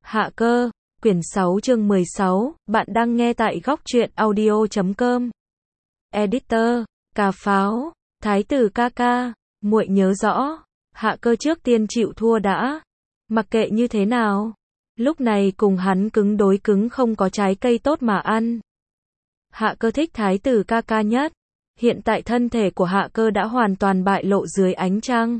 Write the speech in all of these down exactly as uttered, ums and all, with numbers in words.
Hạ cơ, quyển sáu chương mười sáu, bạn đang nghe tại góc truyện audio chấm com. Editor, cà pháo, thái tử ca ca, muội nhớ rõ, hạ cơ trước tiên chịu thua đã. Mặc kệ như thế nào, lúc này cùng hắn cứng đối cứng không có trái cây tốt mà ăn. Hạ cơ thích thái tử ca ca nhất. Hiện tại thân thể của hạ cơ đã hoàn toàn bại lộ dưới ánh trăng.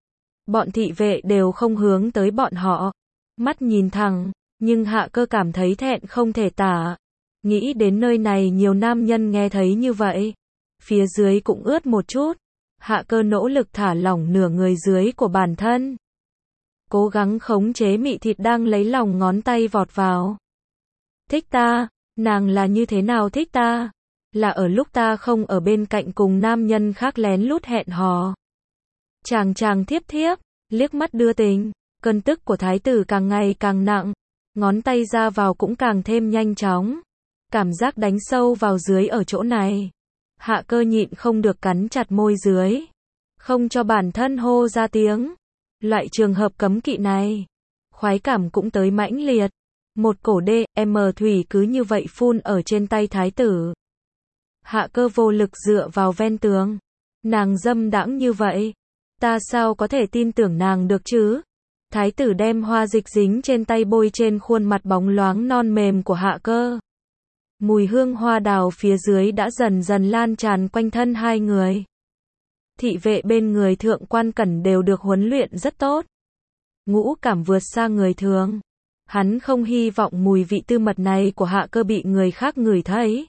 Bọn thị vệ đều không hướng tới bọn họ. Mắt nhìn thẳng, nhưng hạ cơ cảm thấy thẹn không thể tả. Nghĩ đến nơi này nhiều nam nhân nghe thấy như vậy. Phía dưới cũng ướt một chút. Hạ cơ nỗ lực thả lỏng nửa người dưới của bản thân. Cố gắng khống chế mị thịt đang lấy lòng ngón tay vọt vào. Thích ta, nàng là như thế nào thích ta? Là ở lúc ta không ở bên cạnh cùng nam nhân khác lén lút hẹn hò. Chàng chàng thiếp thiếp, liếc mắt đưa tình, cơn tức của thái tử càng ngày càng nặng, ngón tay ra vào cũng càng thêm nhanh chóng. Cảm giác đánh sâu vào dưới ở chỗ này. Hạ cơ nhịn không được cắn chặt môi dưới, không cho bản thân hô ra tiếng. Loại trường hợp cấm kỵ này, khoái cảm cũng tới mãnh liệt. Một cổ đê, em thủy cứ như vậy phun ở trên tay thái tử. Hạ cơ vô lực dựa vào ven tường. Nàng dâm đãng như vậy, ta sao có thể tin tưởng nàng được chứ? Thái tử đem hoa dịch dính trên tay bôi trên khuôn mặt bóng loáng non mềm của hạ cơ. Mùi hương hoa đào phía dưới đã dần dần lan tràn quanh thân hai người. Thị vệ bên người thượng quan cẩn đều được huấn luyện rất tốt. Ngũ cảm vượt xa người thường. Hắn không hy vọng mùi vị tư mật này của hạ cơ bị người khác ngửi thấy.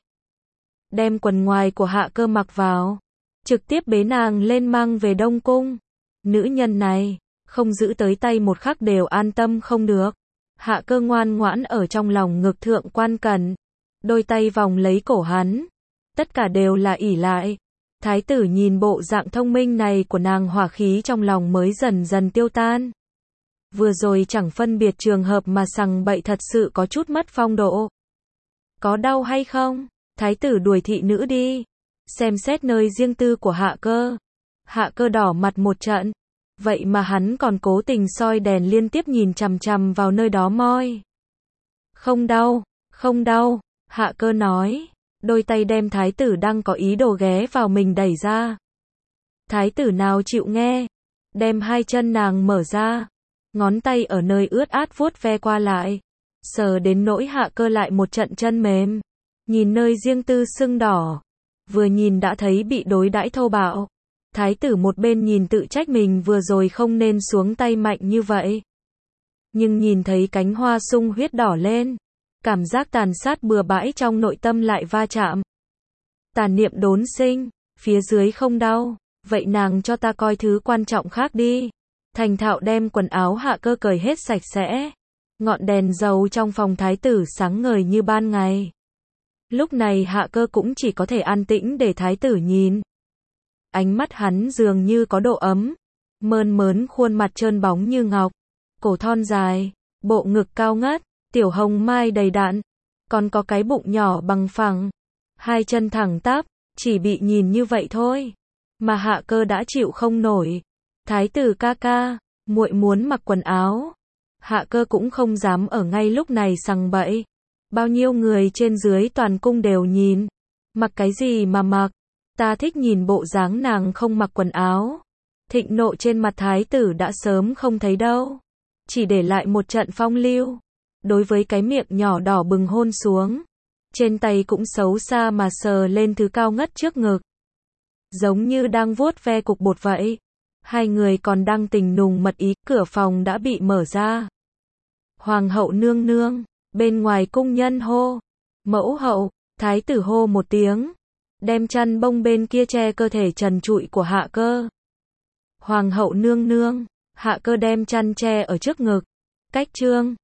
Đem quần ngoài của hạ cơ mặc vào, trực tiếp bế nàng lên mang về Đông Cung. Nữ nhân này, không giữ tới tay một khắc đều an tâm không được. Hạ cơ ngoan ngoãn ở trong lòng ngực thượng quan cẩn, đôi tay vòng lấy cổ hắn. Tất cả đều là ỷ lại. Thái tử nhìn bộ dạng thông minh này của nàng, hỏa khí trong lòng mới dần dần tiêu tan. Vừa rồi chẳng phân biệt trường hợp mà sằng bậy thật sự có chút mất phong độ. Có đau hay không? Thái tử đuổi thị nữ đi. Xem xét nơi riêng tư của hạ cơ. Hạ cơ đỏ mặt một trận. Vậy mà hắn còn cố tình soi đèn liên tiếp nhìn chằm chằm vào nơi đó moi. Không đau, không đau, hạ cơ nói. Đôi tay đem thái tử đang có ý đồ ghé vào mình đẩy ra. Thái tử nào chịu nghe. Đem hai chân nàng mở ra. Ngón tay ở nơi ướt át vuốt ve qua lại. Sờ đến nỗi hạ cơ lại một trận chân mềm. Nhìn nơi riêng tư sưng đỏ. Vừa nhìn đã thấy bị đối đãi thô bạo. Thái tử một bên nhìn tự trách mình vừa rồi không nên xuống tay mạnh như vậy. Nhưng nhìn thấy cánh hoa sung huyết đỏ lên. Cảm giác tàn sát bừa bãi trong nội tâm lại va chạm. Tàn niệm đốn sinh, phía dưới không đau. Vậy nàng cho ta coi thứ quan trọng khác đi. Thành thạo đem quần áo hạ cơ cởi hết sạch sẽ. Ngọn đèn dầu trong phòng thái tử sáng ngời như ban ngày. Lúc này hạ cơ cũng chỉ có thể an tĩnh để thái tử nhìn. Ánh mắt hắn dường như có độ ấm. Mơn mớn khuôn mặt trơn bóng như ngọc. Cổ thon dài, bộ ngực cao ngất, tiểu hồng mai đầy đặn. Còn có cái bụng nhỏ bằng phẳng. Hai chân thẳng tắp, chỉ bị nhìn như vậy thôi. Mà hạ cơ đã chịu không nổi. Thái tử ca ca, muội muốn mặc quần áo. Hạ cơ cũng không dám ở ngay lúc này sằng bậy. Bao nhiêu người trên dưới toàn cung đều nhìn. Mặc cái gì mà mặc? Ta thích nhìn bộ dáng nàng không mặc quần áo. Thịnh nộ trên mặt thái tử đã sớm không thấy đâu. Chỉ để lại một trận phong lưu. Đối với cái miệng nhỏ đỏ bừng hôn xuống. Trên tay cũng xấu xa mà sờ lên thứ cao ngất trước ngực. Giống như đang vuốt ve cục bột vậy. Hai người còn đang tình nùng mật ý, cửa phòng đã bị mở ra. Hoàng hậu nương nương, bên ngoài cung nhân hô. Mẫu hậu, thái tử hô một tiếng. Đem chăn bông bên kia che cơ thể trần trụi của hạ cơ. Hoàng hậu nương nương, hạ cơ đem chăn che ở trước ngực. Cách trương,